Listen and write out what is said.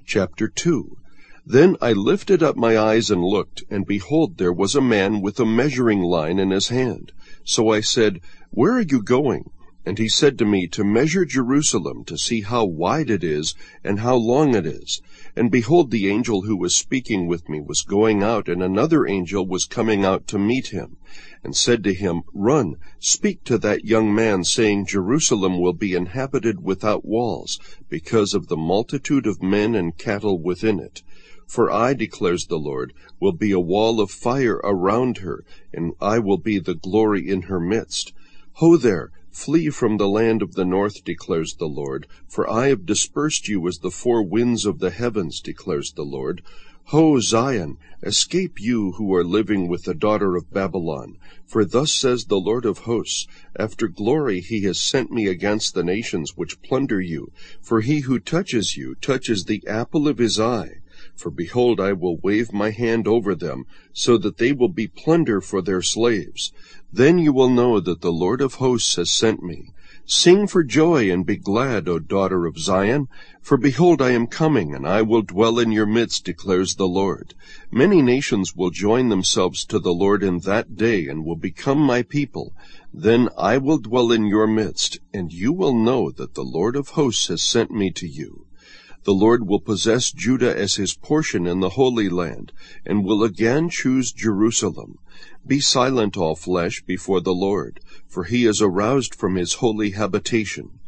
Chapter 2. Then I lifted up my eyes and looked, and behold, there was a man with a measuring line in his hand. So I said, Where are you going? And he said to me, To measure Jerusalem, to see how wide it is, and how long it is. And behold, the angel who was speaking with me was going out, and another angel was coming out to meet him, and said to him, Run, speak to that young man, saying, Jerusalem will be inhabited without walls, because of the multitude of men and cattle within it. For I, declares the Lord, will be a wall of fire around her, and I will be the glory in her midst. Ho there! Flee from the land of the north, declares the Lord, for I have dispersed you as the four winds of the heavens, declares the Lord. Ho, Zion! Escape you who are living with the daughter of Babylon. For thus says the Lord of hosts, After glory he has sent me against the nations which plunder you. For he who touches you touches the apple of his eye. For behold, I will wave my hand over them, so that they will be plunder for their slaves. Then you will know that the Lord of hosts has sent me. Sing for joy and be glad, O daughter of Zion. For behold, I am coming, and I will dwell in your midst, declares the Lord. Many nations will join themselves to the Lord in that day, and will become my people. Then I will dwell in your midst, and you will know that the Lord of hosts has sent me to you. The Lord will possess Judah as his portion in the Holy Land, and will again choose Jerusalem. Be silent, all flesh, before the Lord, for he is aroused from his holy habitation.